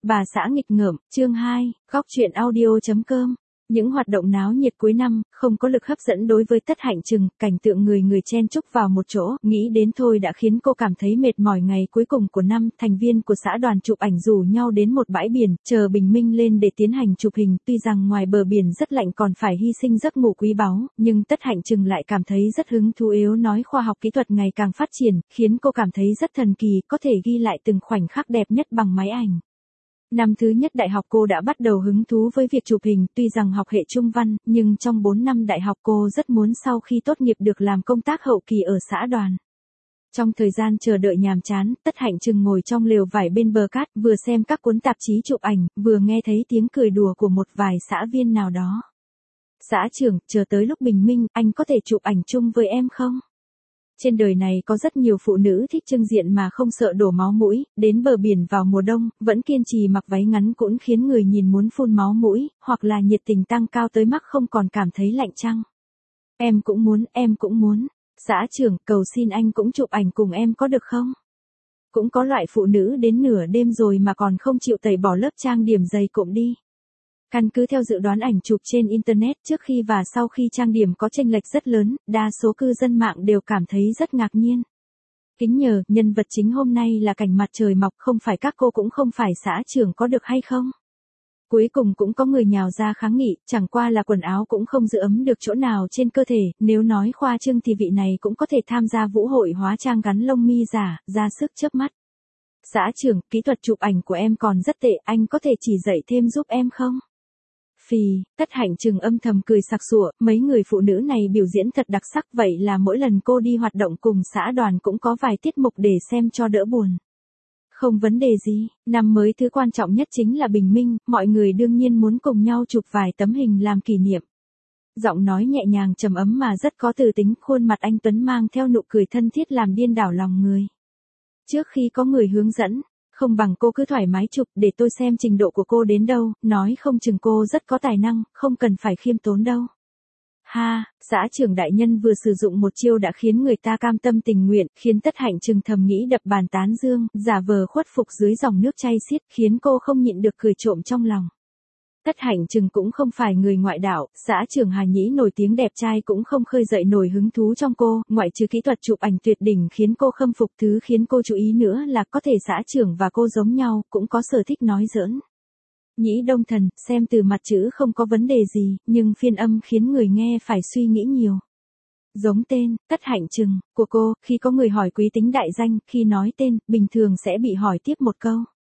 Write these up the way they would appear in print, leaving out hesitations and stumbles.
Bà xã nghịch ngợm, chương 2, góc truyện audio.com. Những hoạt động náo nhiệt cuối năm, không có lực hấp dẫn đối với Tất Hạnh Trừng, cảnh tượng người người chen chúc vào một chỗ, nghĩ đến thôi đã khiến cô cảm thấy mệt mỏi. Ngày cuối cùng của năm, thành viên của xã đoàn chụp ảnh rủ nhau đến một bãi biển, chờ bình minh lên để tiến hành chụp hình. Tuy rằng ngoài bờ biển rất lạnh còn phải hy sinh giấc ngủ quý báu, nhưng Tất Hạnh Trừng lại cảm thấy rất hứng thú. Yếu nói khoa học kỹ thuật ngày càng phát triển, khiến cô cảm thấy rất thần kỳ, có thể ghi lại từng khoảnh khắc đẹp nhất bằng máy ảnh. Năm thứ nhất đại học cô đã bắt đầu hứng thú với việc chụp hình, tuy rằng học hệ trung văn, nhưng trong 4 năm đại học cô rất muốn sau khi tốt nghiệp được làm công tác hậu kỳ ở xã đoàn. Trong thời gian chờ đợi nhàm chán, Tất Hạnh Trừng ngồi trong lều vải bên bờ cát, vừa xem các cuốn tạp chí chụp ảnh, vừa nghe thấy tiếng cười đùa của một vài xã viên nào đó. Xã trưởng, chờ tới lúc bình minh, anh có thể chụp ảnh chung với em không? Trên đời này có rất nhiều phụ nữ thích trưng diện mà không sợ đổ máu mũi, đến bờ biển vào mùa đông, vẫn kiên trì mặc váy ngắn cũng khiến người nhìn muốn phun máu mũi, hoặc là nhiệt tình tăng cao tới mức không còn cảm thấy lạnh chăng. Em cũng muốn. Xã trưởng, cầu xin anh cũng chụp ảnh cùng em có được không? Cũng có loại phụ nữ đến nửa đêm rồi mà còn không chịu tẩy bỏ lớp trang điểm dày cộm đi. Căn cứ theo dự đoán ảnh chụp trên Internet, trước khi và sau khi trang điểm có chênh lệch rất lớn, đa số cư dân mạng đều cảm thấy rất ngạc nhiên. Kính nhờ, nhân vật chính hôm nay là cảnh mặt trời mọc, không phải các cô cũng không phải xã trưởng có được hay không? Cuối cùng cũng có người nhào ra kháng nghị, chẳng qua là quần áo cũng không giữ ấm được chỗ nào trên cơ thể, nếu nói khoa trương thì vị này cũng có thể tham gia vũ hội hóa trang gắn lông mi giả, ra sức chớp mắt. Xã trưởng, kỹ thuật chụp ảnh của em còn rất tệ, anh có thể chỉ dạy thêm giúp em không? Phì, Tất Hạnh Trừng âm thầm cười sặc sụa, mấy người phụ nữ này biểu diễn thật đặc sắc, vậy là mỗi lần cô đi hoạt động cùng xã đoàn cũng có vài tiết mục để xem cho đỡ buồn. Không vấn đề gì, năm mới thứ quan trọng nhất chính là bình minh, mọi người đương nhiên muốn cùng nhau chụp vài tấm hình làm kỷ niệm. Giọng nói nhẹ nhàng trầm ấm mà rất có từ tính, khuôn mặt anh tuấn mang theo nụ cười thân thiết làm điên đảo lòng người. Trước khi có người hướng dẫn, không bằng cô cứ thoải mái chụp để tôi xem trình độ của cô đến đâu, nói không chừng cô rất có tài năng, không cần phải khiêm tốn đâu. Ha, xã trưởng đại nhân vừa sử dụng một chiêu đã khiến người ta cam tâm tình nguyện, khiến Tất Hạnh Trừng thầm nghĩ đập bàn tán dương, giả vờ khuất phục dưới dòng nước chảy xiết, khiến cô không nhịn được cười trộm trong lòng. Tất Hạnh Trừng cũng không phải người ngoại đạo, xã trưởng Hà Nhĩ nổi tiếng đẹp trai cũng không khơi dậy nổi hứng thú trong cô, ngoại trừ kỹ thuật chụp ảnh tuyệt đỉnh khiến cô khâm phục, thứ khiến cô chú ý nữa là có thể xã trưởng và cô giống nhau, cũng có sở thích nói giỡn. Nhĩ Đông Thần, xem từ mặt chữ không có vấn đề gì, nhưng phiên âm khiến người nghe phải suy nghĩ nhiều. Giống tên, Tất Hạnh Trừng, của cô, khi có người hỏi quý tính đại danh, khi nói tên, bình thường sẽ bị hỏi tiếp một câu.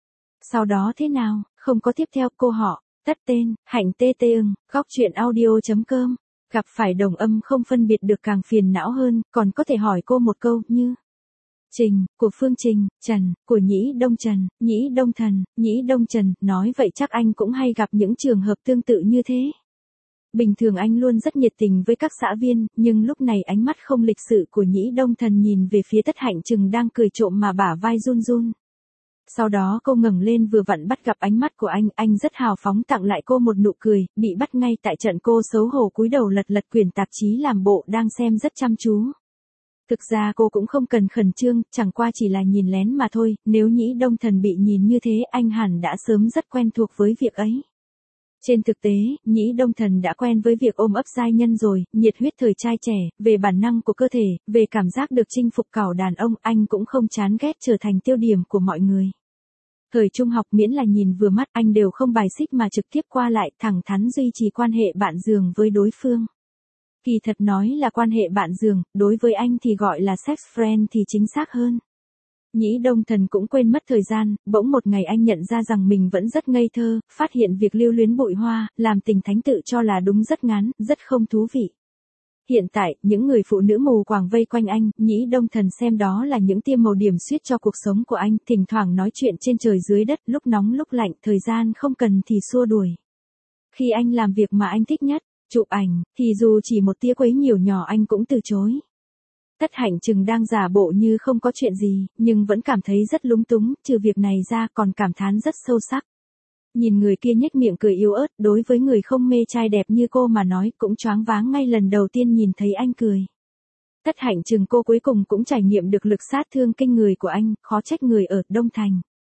Sau đó thế nào, không có tiếp theo, cô họ. Tất tên, Hạnh tê tê ưng, góc truyện audio.com. Gặp phải đồng âm không phân biệt được càng phiền não hơn, còn có thể hỏi cô một câu như Trình, của Phương Trình, Trần, của Nhĩ Đông Trần, Nhĩ Đông Thần, Nhĩ Đông Trần, nói vậy chắc anh cũng hay gặp những trường hợp tương tự như thế. Bình thường anh luôn rất nhiệt tình với các xã viên, nhưng lúc này ánh mắt không lịch sự của Nhĩ Đông Thần nhìn về phía Tất Hạnh Trừng đang cười trộm mà bả vai run run. Sau đó cô ngẩng lên vừa vặn bắt gặp ánh mắt của anh rất hào phóng tặng lại cô một nụ cười, bị bắt ngay tại trận cô xấu hổ cúi đầu lật lật quyển tạp chí làm bộ đang xem rất chăm chú. Thực ra cô cũng không cần khẩn trương, chẳng qua chỉ là nhìn lén mà thôi, nếu Nhĩ Đông Thần bị nhìn như thế anh hẳn đã sớm rất quen thuộc với việc ấy. Trên thực tế, Nhĩ Đông Thần đã quen với việc ôm ấp giai nhân rồi, nhiệt huyết thời trai trẻ, về bản năng của cơ thể, về cảm giác được chinh phục cảo đàn ông, anh cũng không chán ghét trở thành tiêu điểm của mọi người. Thời trung học miễn là nhìn vừa mắt anh đều không bài xích mà trực tiếp qua lại, thẳng thắn duy trì quan hệ bạn giường với đối phương. Kỳ thật nói là quan hệ bạn giường, đối với anh thì gọi là sex friend thì chính xác hơn. Nhĩ Đông Thần cũng quên mất thời gian, bỗng một ngày anh nhận ra rằng mình vẫn rất ngây thơ, phát hiện việc lưu luyến bụi hoa, làm tình thánh tự cho là đúng rất ngán, rất không thú vị. Hiện tại, những người phụ nữ mù quáng vây quanh anh, Nhĩ Đông Thần xem đó là những tia màu điểm xuyết cho cuộc sống của anh, thỉnh thoảng nói chuyện trên trời dưới đất, lúc nóng lúc lạnh, thời gian không cần thì xua đuổi. Khi anh làm việc mà anh thích nhất, chụp ảnh, thì dù chỉ một tia quấy nhiễu nhỏ anh cũng từ chối. Tất Hạnh Trừng đang giả bộ như không có chuyện gì, nhưng vẫn cảm thấy rất lúng túng, trừ việc này ra còn cảm thán rất sâu sắc. Nhìn người kia nhếch miệng cười yếu ớt, đối với người không mê trai đẹp như cô mà nói cũng choáng váng ngay lần đầu tiên nhìn thấy anh cười. Tất Hạnh Trừng cô cuối cùng cũng trải nghiệm được lực sát thương kinh người của anh, khó trách người ở Đông Thành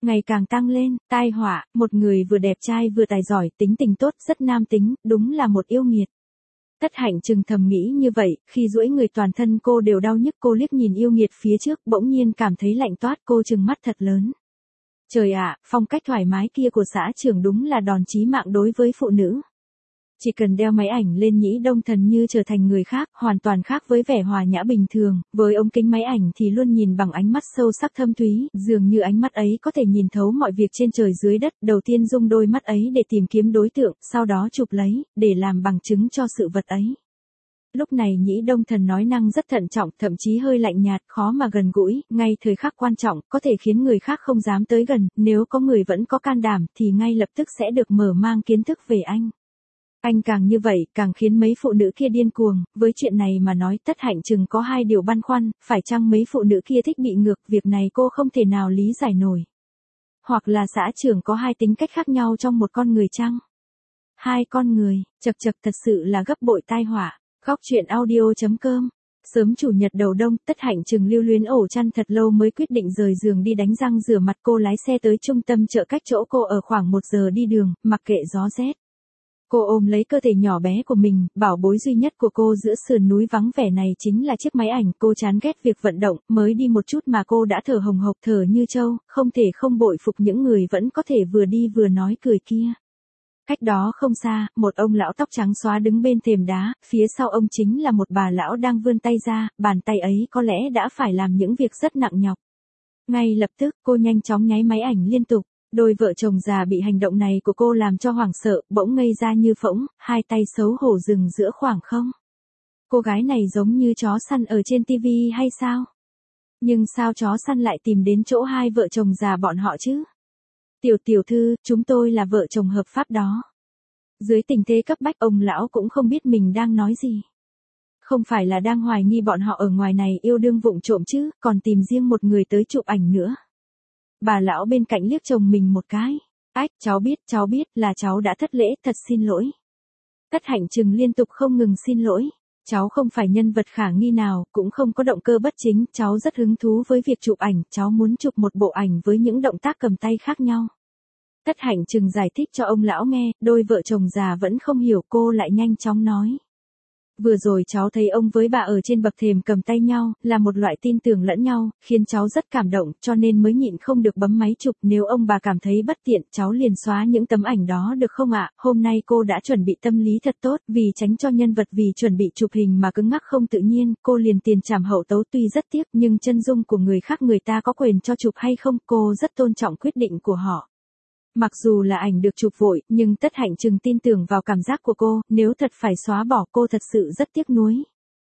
ngày càng tăng lên, tai họa, một người vừa đẹp trai vừa tài giỏi, tính tình tốt, rất nam tính, đúng là một yêu nghiệt. Tất Hạnh Trừng thầm nghĩ như vậy, khi duỗi người toàn thân cô đều đau nhức, cô liếc nhìn yêu nghiệt phía trước, bỗng nhiên cảm thấy lạnh toát, cô trừng mắt thật lớn. Trời ạ, phong cách thoải mái kia của xã trưởng đúng là đòn chí mạng đối với phụ nữ. Chỉ cần đeo máy ảnh lên Nhĩ Đông Thần như trở thành người khác, hoàn toàn khác với vẻ hòa nhã bình thường, với ống kính máy ảnh thì luôn nhìn bằng ánh mắt sâu sắc thâm thúy, dường như ánh mắt ấy có thể nhìn thấu mọi việc trên trời dưới đất, đầu tiên dùng đôi mắt ấy để tìm kiếm đối tượng, sau đó chụp lấy, để làm bằng chứng cho sự vật ấy. Lúc này Nhĩ Đông Thần nói năng rất thận trọng, thậm chí hơi lạnh nhạt, khó mà gần gũi, ngay thời khắc quan trọng, có thể khiến người khác không dám tới gần, nếu có người vẫn có can đảm, thì ngay lập tức sẽ được mở mang kiến thức về anh. Anh càng như vậy, càng khiến mấy phụ nữ kia điên cuồng, với chuyện này mà nói Tất Hạnh Trừng có hai điều băn khoăn, phải chăng mấy phụ nữ kia thích bị ngược, việc này cô không thể nào lý giải nổi. Hoặc là xã trưởng có hai tính cách khác nhau trong một con người chăng? Hai con người, chật chật thật sự là gấp bội tai họa. Góc truyện audio.com. Sớm chủ nhật đầu đông, Tất Hạnh Trừng lưu luyến ổ chăn thật lâu mới quyết định rời giường đi đánh răng rửa mặt, cô lái xe tới trung tâm chợ cách chỗ cô ở khoảng 1 giờ đi đường, mặc kệ gió rét. Cô ôm lấy cơ thể nhỏ bé của mình, bảo bối duy nhất của cô giữa sườn núi vắng vẻ này chính là chiếc máy ảnh, cô chán ghét việc vận động, mới đi một chút mà cô đã thở hồng hộc thở như trâu, không thể không bội phục những người vẫn có thể vừa đi vừa nói cười kia. Cách đó không xa, một ông lão tóc trắng xóa đứng bên thềm đá, phía sau ông chính là một bà lão đang vươn tay ra, bàn tay ấy có lẽ đã phải làm những việc rất nặng nhọc. Ngay lập tức, cô nhanh chóng nháy máy ảnh liên tục. Đôi vợ chồng già bị hành động này của cô làm cho hoảng sợ, bỗng ngây ra như phỗng, hai tay xấu hổ dừng giữa khoảng không. Cô gái này giống như chó săn ở trên tivi hay sao? Nhưng sao chó săn lại tìm đến chỗ hai vợ chồng già bọn họ chứ? Tiểu thư, chúng tôi là vợ chồng hợp pháp đó. Dưới tình thế cấp bách, ông lão cũng không biết mình đang nói gì. Không phải là đang hoài nghi bọn họ ở ngoài này yêu đương vụng trộm chứ, còn tìm riêng một người tới chụp ảnh nữa. Bà lão bên cạnh liếc chồng mình một cái. Ách, cháu biết là cháu đã thất lễ, thật xin lỗi. Tất Hạnh Trừng liên tục không ngừng xin lỗi. Cháu không phải nhân vật khả nghi nào, cũng không có động cơ bất chính, cháu rất hứng thú với việc chụp ảnh, cháu muốn chụp một bộ ảnh với những động tác cầm tay khác nhau. Tất Hạnh Trừng giải thích cho ông lão nghe, đôi vợ chồng già vẫn không hiểu, cô lại nhanh chóng nói. Vừa rồi cháu thấy ông với bà ở trên bậc thềm cầm tay nhau, là một loại tin tưởng lẫn nhau, khiến cháu rất cảm động, cho nên mới nhịn không được bấm máy chụp, nếu ông bà cảm thấy bất tiện, cháu liền xóa những tấm ảnh đó được không ạ? Hôm nay cô đã chuẩn bị tâm lý thật tốt, vì tránh cho nhân vật vì chuẩn bị chụp hình mà cứng ngắc không tự nhiên, cô liền tiền trảm hậu tấu, tuy rất tiếc nhưng chân dung của người khác người ta có quyền cho chụp hay không, cô rất tôn trọng quyết định của họ. Mặc dù là ảnh được chụp vội, nhưng Tất Hạnh Trừng tin tưởng vào cảm giác của cô, nếu thật phải xóa bỏ cô thật sự rất tiếc nuối.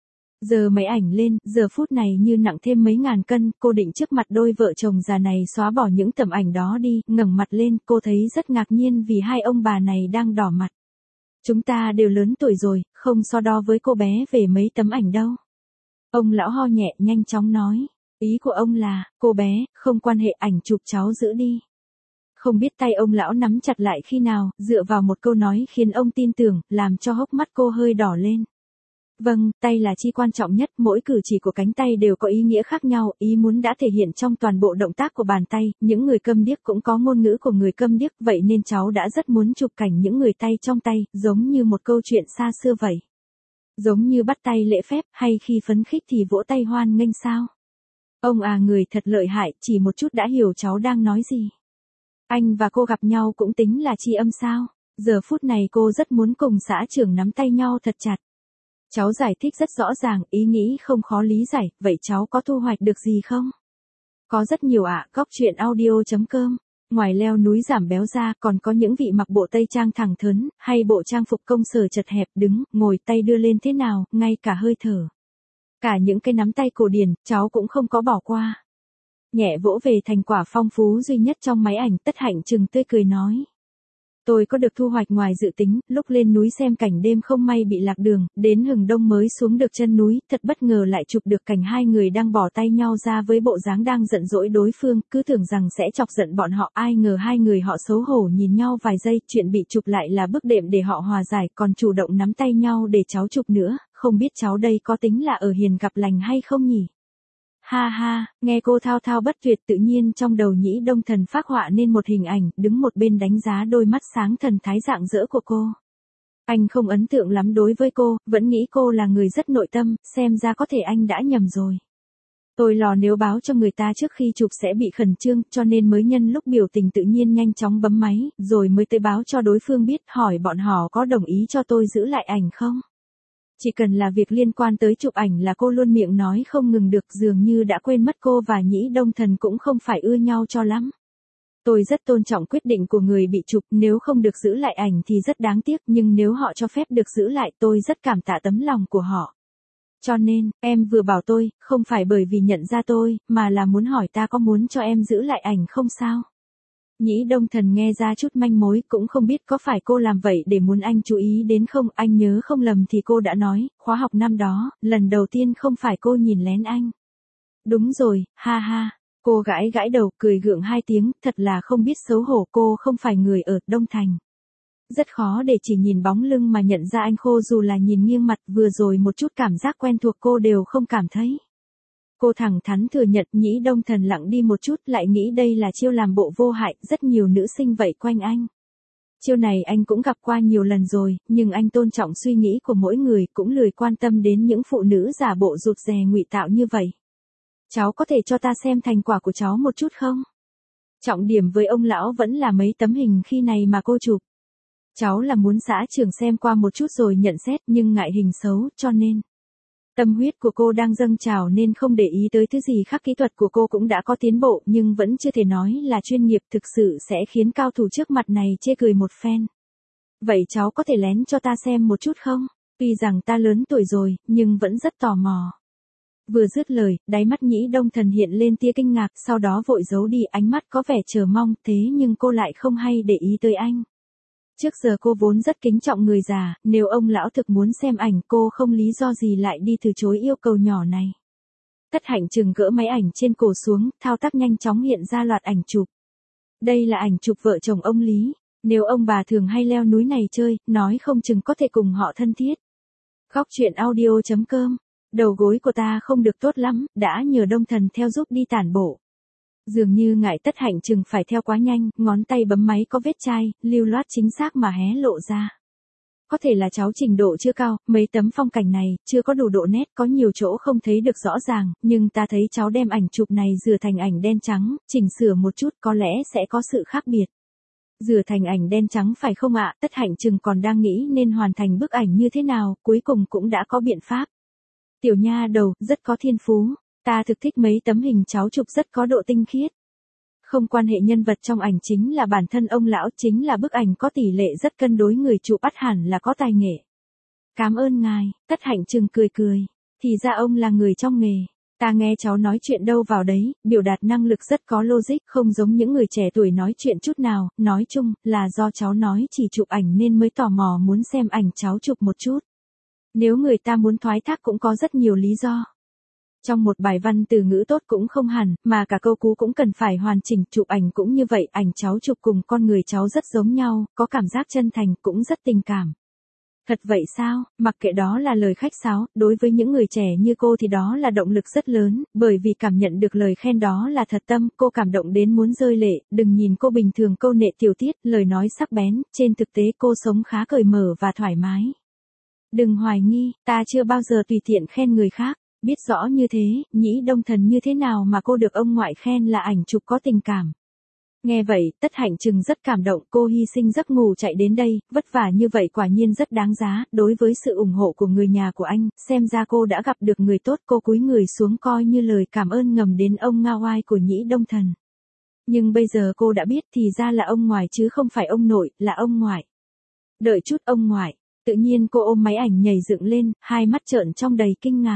Giờ máy ảnh lên, giờ phút này như nặng thêm mấy ngàn cân, cô định trước mặt đôi vợ chồng già này xóa bỏ những tấm ảnh đó đi, ngẩng mặt lên, cô thấy rất ngạc nhiên vì hai ông bà này đang đỏ mặt. Chúng ta đều lớn tuổi rồi, không so đo với cô bé về mấy tấm ảnh đâu. Ông lão ho nhẹ nhanh chóng nói, ý của ông là, cô bé, không quan hệ, ảnh chụp cháu giữ đi. Không biết tay ông lão nắm chặt lại khi nào, dựa vào một câu nói khiến ông tin tưởng, làm cho hốc mắt cô hơi đỏ lên. Vâng, tay là chi quan trọng nhất, mỗi cử chỉ của cánh tay đều có ý nghĩa khác nhau, ý muốn đã thể hiện trong toàn bộ động tác của bàn tay, những người câm điếc cũng có ngôn ngữ của người câm điếc, vậy nên cháu đã rất muốn chụp cảnh những người tay trong tay, giống như một câu chuyện xa xưa vậy. Giống như bắt tay lễ phép, hay khi phấn khích thì vỗ tay hoan nghênh sao? Ông à, người thật lợi hại, chỉ một chút đã hiểu cháu đang nói gì. Anh và cô gặp nhau cũng tính là tri âm sao? Giờ phút này cô rất muốn cùng xã trưởng nắm tay nhau thật chặt. Cháu giải thích rất rõ ràng, ý nghĩ không khó lý giải, vậy cháu có thu hoạch được gì không? Có rất nhiều ạ, góc truyện audio.com. Ngoài leo núi giảm béo ra, còn có những vị mặc bộ tây trang thẳng thớn, hay bộ trang phục công sở chật hẹp, đứng, ngồi tay đưa lên thế nào, ngay cả hơi thở. Cả những cái nắm tay cổ điển, cháu cũng không có bỏ qua. Nhẹ vỗ về thành quả phong phú duy nhất trong máy ảnh, Tất Hạnh Trừng tươi cười nói. Tôi có được thu hoạch ngoài dự tính, lúc lên núi xem cảnh đêm không may bị lạc đường, đến hừng đông mới xuống được chân núi, thật bất ngờ lại chụp được cảnh hai người đang bỏ tay nhau ra với bộ dáng đang giận dỗi đối phương, cứ tưởng rằng sẽ chọc giận bọn họ, ai ngờ hai người họ xấu hổ nhìn nhau vài giây, chuyện bị chụp lại là bước đệm để họ hòa giải, còn chủ động nắm tay nhau để cháu chụp nữa, không biết cháu đây có tính là ở hiền gặp lành hay không nhỉ? Ha ha, nghe cô thao thao bất tuyệt tự nhiên trong đầu Nhĩ Đông Thần phác họa nên một hình ảnh, đứng một bên đánh giá đôi mắt sáng thần thái rạng rỡ của cô. Anh không ấn tượng lắm đối với cô, vẫn nghĩ cô là người rất nội tâm, xem ra có thể anh đã nhầm rồi. Tôi lo nếu báo cho người ta trước khi chụp sẽ bị khẩn trương, cho nên mới nhân lúc biểu tình tự nhiên nhanh chóng bấm máy, rồi mới tới báo cho đối phương biết, hỏi bọn họ có đồng ý cho tôi giữ lại ảnh không. Chỉ cần là việc liên quan tới chụp ảnh là cô luôn miệng nói không ngừng được, dường như đã quên mất cô và Nhĩ Đông Thần cũng không phải ưa nhau cho lắm. Tôi rất tôn trọng quyết định của người bị chụp, nếu không được giữ lại ảnh thì rất đáng tiếc, nhưng nếu họ cho phép được giữ lại tôi rất cảm tạ tấm lòng của họ. Cho nên, em vừa bảo tôi, không phải bởi vì nhận ra tôi, mà là muốn hỏi ta có muốn cho em giữ lại ảnh không sao? Nhĩ Đông Thần nghe ra chút manh mối, cũng không biết có phải cô làm vậy để muốn anh chú ý đến không, anh nhớ không lầm thì cô đã nói, khóa học năm đó, lần đầu tiên không phải cô nhìn lén anh. Đúng rồi, ha ha. Cô gãi gãi đầu, cười gượng hai tiếng, thật là không biết xấu hổ, cô không phải người ở Đông Thành. Rất khó để chỉ nhìn bóng lưng mà nhận ra anh, khô dù là nhìn nghiêng mặt, vừa rồi một chút cảm giác quen thuộc cô đều không cảm thấy. Cô thẳng thắn thừa nhận. Nhĩ Đông Thần lặng đi một chút, lại nghĩ đây là chiêu làm bộ vô hại, rất nhiều nữ sinh vậy quanh anh. Chiêu này anh cũng gặp qua nhiều lần rồi, nhưng anh tôn trọng suy nghĩ của mỗi người, cũng lười quan tâm đến những phụ nữ giả bộ rụt rè ngụy tạo như vậy. Cháu có thể cho ta xem thành quả của cháu một chút không? Trọng điểm với ông lão vẫn là mấy tấm hình khi này mà cô chụp. Cháu là muốn xã trưởng xem qua một chút rồi nhận xét, nhưng ngại hình xấu, cho nên. Tâm huyết của cô đang dâng trào nên không để ý tới thứ gì khác. Kỹ thuật của cô cũng đã có tiến bộ, nhưng vẫn chưa thể nói là chuyên nghiệp, thực sự sẽ khiến cao thủ trước mặt này chê cười một phen. Vậy cháu có thể lén cho ta xem một chút không? Tuy rằng ta lớn tuổi rồi, nhưng vẫn rất tò mò. Vừa dứt lời, đáy mắt Nhĩ Đông Thần hiện lên tia kinh ngạc, sau đó vội giấu đi, ánh mắt có vẻ chờ mong, thế nhưng cô lại không hay để ý tới anh. Trước giờ cô vốn rất kính trọng người già, nếu ông lão thực muốn xem ảnh cô không lý do gì lại đi từ chối yêu cầu nhỏ này. Tất Hạnh Trừng gỡ máy ảnh trên cổ xuống, thao tác nhanh chóng hiện ra loạt ảnh chụp. Đây là ảnh chụp vợ chồng ông Lý, nếu ông bà thường hay leo núi này chơi, nói không chừng có thể cùng họ thân thiết. Góc truyện audio.com. Đầu gối của ta không được tốt lắm, đã nhờ Đông Thần theo giúp đi tản bộ. Dường như ngại Tất Hạnh Trừng phải theo quá nhanh, ngón tay bấm máy có vết chai, lưu loát chính xác mà hé lộ ra. Có thể là cháu trình độ chưa cao, mấy tấm phong cảnh này, chưa có đủ độ nét, có nhiều chỗ không thấy được rõ ràng, nhưng ta thấy cháu đem ảnh chụp này rửa thành ảnh đen trắng, chỉnh sửa một chút có lẽ sẽ có sự khác biệt. Rửa thành ảnh đen trắng phải không ạ? Tất Hạnh Trừng còn đang nghĩ nên hoàn thành bức ảnh như thế nào, cuối cùng cũng đã có biện pháp. Tiểu nha đầu, rất có thiên phú. Ta thực thích mấy tấm hình cháu chụp, rất có độ tinh khiết. Không quan hệ nhân vật trong ảnh chính là bản thân ông lão, chính là bức ảnh có tỷ lệ rất cân đối, người chụp ắt hẳn là có tài nghệ. Cảm ơn ngài. Tất Hạnh Trừng cười cười. Thì ra ông là người trong nghề. Ta nghe cháu nói chuyện đâu vào đấy, biểu đạt năng lực rất có logic, không giống những người trẻ tuổi nói chuyện chút nào, nói chung là do cháu nói chỉ chụp ảnh nên mới tò mò muốn xem ảnh cháu chụp một chút. Nếu người ta muốn thoái thác cũng có rất nhiều lý do. Trong một bài văn từ ngữ tốt cũng không hẳn, mà cả câu cú cũng cần phải hoàn chỉnh, chụp ảnh cũng như vậy, ảnh cháu chụp cùng con người cháu rất giống nhau, có cảm giác chân thành, cũng rất tình cảm. Thật vậy sao? Mặc kệ đó là lời khách sáo, đối với những người trẻ như cô thì đó là động lực rất lớn, bởi vì cảm nhận được lời khen đó là thật tâm, cô cảm động đến muốn rơi lệ, đừng nhìn cô bình thường câu nệ tiểu tiết, lời nói sắc bén, trên thực tế cô sống khá cởi mở và thoải mái. Đừng hoài nghi, ta chưa bao giờ tùy tiện khen người khác. Biết rõ như thế, Nhĩ Đông Thần như thế nào mà cô được ông ngoại khen là ảnh chụp có tình cảm. Nghe vậy, Tất Hạnh Trừng rất cảm động, cô hy sinh giấc ngủ chạy đến đây, vất vả như vậy quả nhiên rất đáng giá, đối với sự ủng hộ của người nhà của anh, xem ra cô đã gặp được người tốt, cô cúi người xuống coi như lời cảm ơn ngầm đến ông Nga oai của Nhĩ Đông Thần. Nhưng bây giờ cô đã biết thì ra là ông ngoại chứ không phải ông nội, là ông ngoại. Đợi chút, ông ngoại. Tự nhiên cô ôm máy ảnh nhảy dựng lên, hai mắt trợn trong đầy kinh ngạc.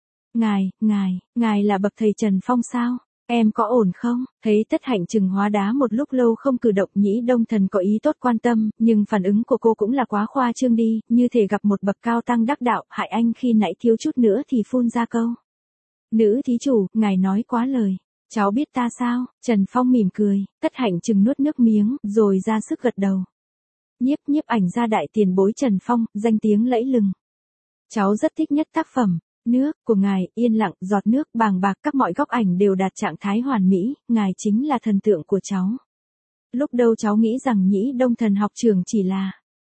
Ngài là bậc thầy Trần Phong sao? Em có ổn không? Thấy Tất Hạnh Trừng hóa đá một lúc lâu không cử động, Nhĩ Đông Thần có ý tốt quan tâm, nhưng phản ứng của cô cũng là quá khoa trương đi, như thể gặp một bậc cao tăng đắc đạo, hại anh khi nãy thiếu chút nữa thì phun ra câu. Nữ thí chủ, ngài nói quá lời. Cháu biết ta sao? Trần Phong mỉm cười, Tất Hạnh Trừng nuốt nước miếng, rồi ra sức gật đầu. Nhiếp ảnh gia đại tiền bối Trần Phong, danh tiếng lẫy lừng. Cháu rất thích nhất tác phẩm. Nước của ngài, yên lặng, giọt nước bàng bạc, các mọi góc ảnh đều đạt trạng thái hoàn mỹ, ngài chính là thần tượng của cháu. Lúc đầu cháu nghĩ rằng Nhĩ Đông Thần học trường chỉ là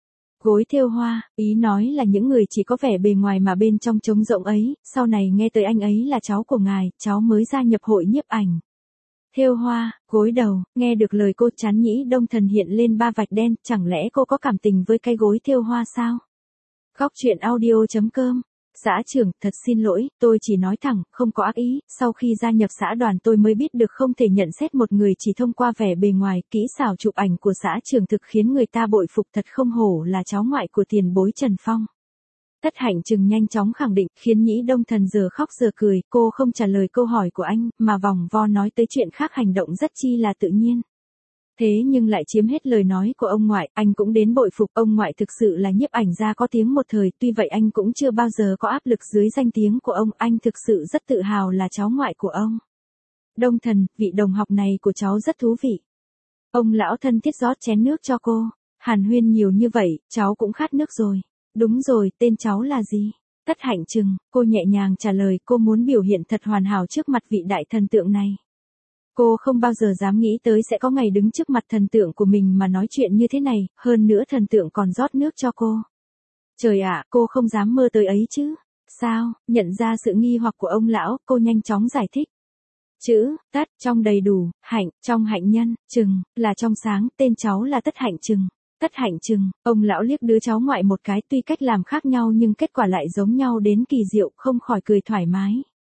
gối thêu hoa, ý nói là những người chỉ có vẻ bề ngoài mà bên trong trống rỗng ấy, sau này nghe tới anh ấy là cháu của ngài, cháu mới gia nhập hội nhiếp ảnh. Thêu hoa, gối đầu, nghe được lời cô chán Nhĩ Đông Thần hiện lên 3 vạch đen, chẳng lẽ cô có cảm tình với cái gối thêu hoa sao? Góc truyện audio.com. Xã trưởng, thật xin lỗi, tôi chỉ nói thẳng, không có ác ý, sau khi gia nhập xã đoàn tôi mới biết được không thể nhận xét một người chỉ thông qua vẻ bề ngoài, kỹ xảo chụp ảnh của xã trưởng thực khiến người ta bội phục, thật không hổ là cháu ngoại của tiền bối Trần Phong. Tất Hạnh Trừng nhanh chóng khẳng định, khiến Nhĩ Đông Thần giờ khóc giờ cười, cô không trả lời câu hỏi của anh, mà vòng vo nói tới chuyện khác, hành động rất chi là tự nhiên. Thế nhưng lại chiếm hết lời nói của ông ngoại, anh cũng đến bội phục, ông ngoại thực sự là nhiếp ảnh gia có tiếng một thời, tuy vậy anh cũng chưa bao giờ có áp lực dưới danh tiếng của ông, anh thực sự rất tự hào là cháu ngoại của ông. Đông Thần, vị đồng học này của cháu rất thú vị. Ông lão thân thiết rót chén nước cho cô, hàn huyên nhiều như vậy, cháu cũng khát nước rồi. Đúng rồi, tên cháu là gì? Tất Hạnh Trừng, cô nhẹ nhàng trả lời, cô muốn biểu hiện thật hoàn hảo trước mặt vị đại thần tượng này. Cô không bao giờ dám nghĩ tới sẽ có ngày đứng trước mặt thần tượng của mình mà nói chuyện như thế này, hơn nữa thần tượng còn rót nước cho cô. Trời ạ, cô không dám mơ tới ấy chứ. Sao? Nhận ra sự nghi hoặc của ông lão, cô nhanh chóng giải thích. Chữ, Tất, trong đầy đủ, Hạnh, trong hạnh nhân, Trừng, là trong sáng, tên cháu là Tất Hạnh Trừng. Tất Hạnh Trừng, ông lão liếc đứa cháu ngoại một cái, tuy cách làm khác nhau nhưng kết quả lại giống nhau đến kỳ diệu, không khỏi cười thoải mái.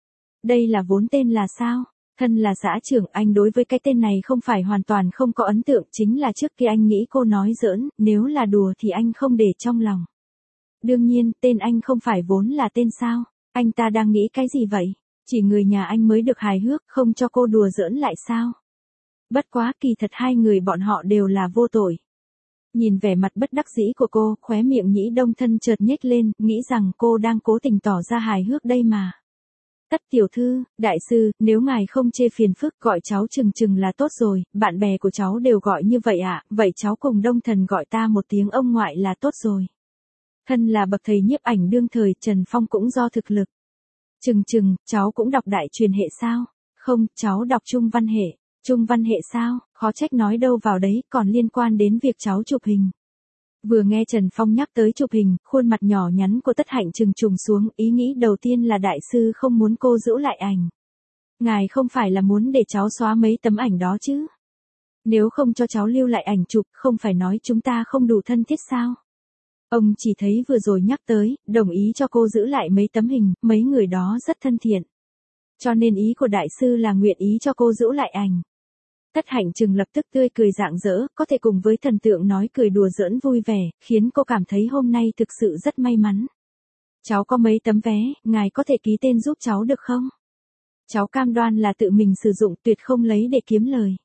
Đây là vốn tên là sao? Thân là xã trưởng, anh đối với cái tên này không phải hoàn toàn không có ấn tượng, chính là trước kia anh nghĩ cô nói giỡn, nếu là đùa thì anh không để trong lòng. Đương nhiên, tên anh không phải vốn là tên sao? Anh ta đang nghĩ cái gì vậy? Chỉ người nhà anh mới được hài hước, không cho cô đùa giỡn lại sao? Bất quá kỳ thật hai người bọn họ đều là vô tội. Nhìn vẻ mặt bất đắc dĩ của cô, khóe miệng Nhĩ Đông Thân chợt nhếch lên, nghĩ rằng cô đang cố tình tỏ ra hài hước đây mà. Tất tiểu thư, đại sư, nếu ngài không chê phiền phức gọi cháu Trừng Trừng là tốt rồi, bạn bè của cháu đều gọi như vậy ạ, vậy cháu cùng Đông Thần gọi ta một tiếng ông ngoại là tốt rồi. Thân là bậc thầy nhiếp ảnh đương thời, Trần Phong cũng do thực lực. Trừng Trừng, cháu cũng đọc đại truyền hệ sao? Không, cháu đọc trung văn hệ. Trung văn hệ sao? Khó trách nói đâu vào đấy, còn liên quan đến việc cháu chụp hình. Vừa nghe Trần Phong nhắc tới chụp hình, khuôn mặt nhỏ nhắn của Tất Hạnh Trừng trùng xuống, ý nghĩ đầu tiên là đại sư không muốn cô giữ lại ảnh. Ngài không phải là muốn để cháu xóa mấy tấm ảnh đó chứ? Nếu không cho cháu lưu lại ảnh chụp, không phải nói chúng ta không đủ thân thiết sao? Ông chỉ thấy vừa rồi nhắc tới, đồng ý cho cô giữ lại mấy tấm hình, mấy người đó rất thân thiện. Cho nên ý của đại sư là nguyện ý cho cô giữ lại ảnh. Tất Hạnh Trừng lập tức tươi cười rạng rỡ, có thể cùng với thần tượng nói cười đùa giỡn vui vẻ, khiến cô cảm thấy hôm nay thực sự rất may mắn. Cháu có mấy tấm vé, ngài có thể ký tên giúp cháu được không? Cháu cam đoan là tự mình sử dụng, tuyệt không lấy để kiếm lời.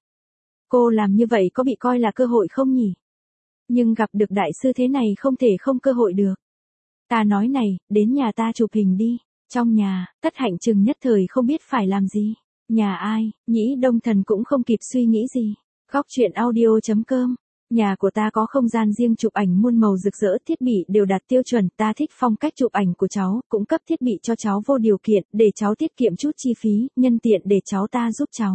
Cô làm như vậy có bị coi là cơ hội không nhỉ? Nhưng gặp được đại sư thế này không thể không cơ hội được. Ta nói này, đến nhà ta chụp hình đi. Trong nhà, Tất Hạnh Trừng nhất thời không biết phải làm gì. Nhà ai? Nhĩ Đông Thần cũng không kịp suy nghĩ gì. Góc truyện audio.com. Nhà của ta có không gian riêng chụp ảnh muôn màu rực rỡ, thiết bị đều đạt tiêu chuẩn, ta thích phong cách chụp ảnh của cháu, cũng cấp thiết bị cho cháu vô điều kiện, để cháu tiết kiệm chút chi phí, nhân tiện để cháu ta giúp cháu.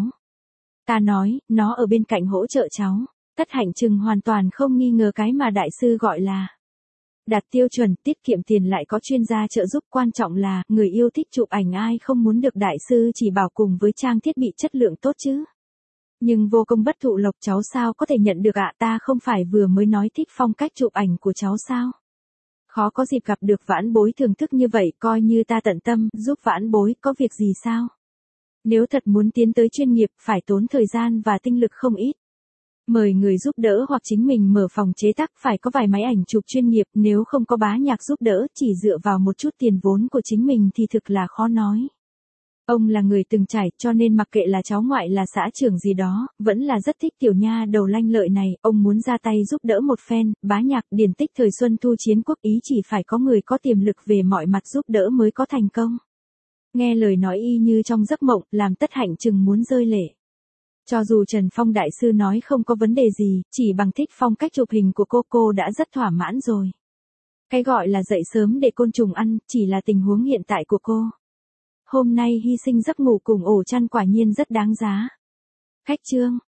Ta nói, nó ở bên cạnh hỗ trợ cháu. Tất Hạnh Trừng hoàn toàn không nghi ngờ cái mà đại sư gọi là đạt tiêu chuẩn, tiết kiệm tiền lại có chuyên gia trợ giúp, quan trọng là, người yêu thích chụp ảnh ai không muốn được đại sư chỉ bảo cùng với trang thiết bị chất lượng tốt chứ. Nhưng vô công bất thụ lộc, cháu sao có thể nhận được ạ, ta không phải vừa mới nói thích phong cách chụp ảnh của cháu sao. Khó có dịp gặp được vãn bối thưởng thức như vậy, coi như ta tận tâm, giúp vãn bối, có việc gì sao. Nếu thật muốn tiến tới chuyên nghiệp, phải tốn thời gian và tinh lực không ít. Mời người giúp đỡ hoặc chính mình mở phòng chế tác, phải có vài máy ảnh chụp chuyên nghiệp, nếu không có bá nhạc giúp đỡ, chỉ dựa vào một chút tiền vốn của chính mình thì thực là khó nói. Ông là người từng trải, cho nên mặc kệ là cháu ngoại là xã trưởng gì đó, vẫn là rất thích tiểu nha đầu lanh lợi này, ông muốn ra tay giúp đỡ một phen, bá nhạc điển tích thời xuân thu chiến quốc, ý chỉ phải có người có tiềm lực về mọi mặt giúp đỡ mới có thành công. Nghe lời nói y như trong giấc mộng, làm Tất Hạnh Trừng muốn rơi lệ. Cho dù Trần Phong đại sư nói không có vấn đề gì, chỉ bằng thích phong cách chụp hình của cô đã rất thỏa mãn rồi. Cái gọi là dậy sớm để côn trùng ăn, chỉ là tình huống hiện tại của cô. Hôm nay hy sinh giấc ngủ cùng ổ chăn quả nhiên rất đáng giá. Khách trương.